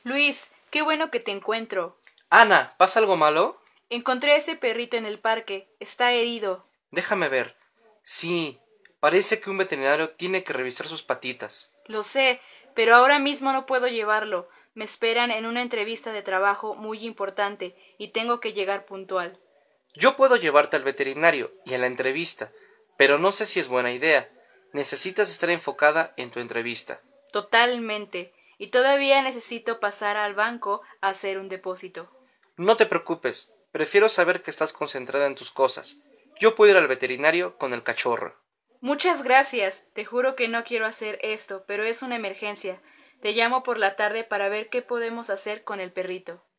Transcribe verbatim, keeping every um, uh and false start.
Luis, qué bueno que te encuentro. Ana, ¿pasa algo malo? Encontré a ese perrito en el parque. Está herido. Déjame ver. Sí, parece que un veterinario tiene que revisar sus patitas. Lo sé, pero ahora mismo no puedo llevarlo. Me esperan en una entrevista de trabajo muy importante y tengo que llegar puntual. Yo puedo llevarte al veterinario y a la entrevista, pero no sé si es buena idea. Necesitas estar enfocada en tu entrevista. Totalmente. Y todavía necesito pasar al banco a hacer un depósito. No te preocupes, prefiero saber que estás concentrada en tus cosas. Yo puedo ir al veterinario con el cachorro. Muchas gracias. Te juro que no quiero hacer esto, pero es una emergencia. Te llamo por la tarde para ver qué podemos hacer con el perrito.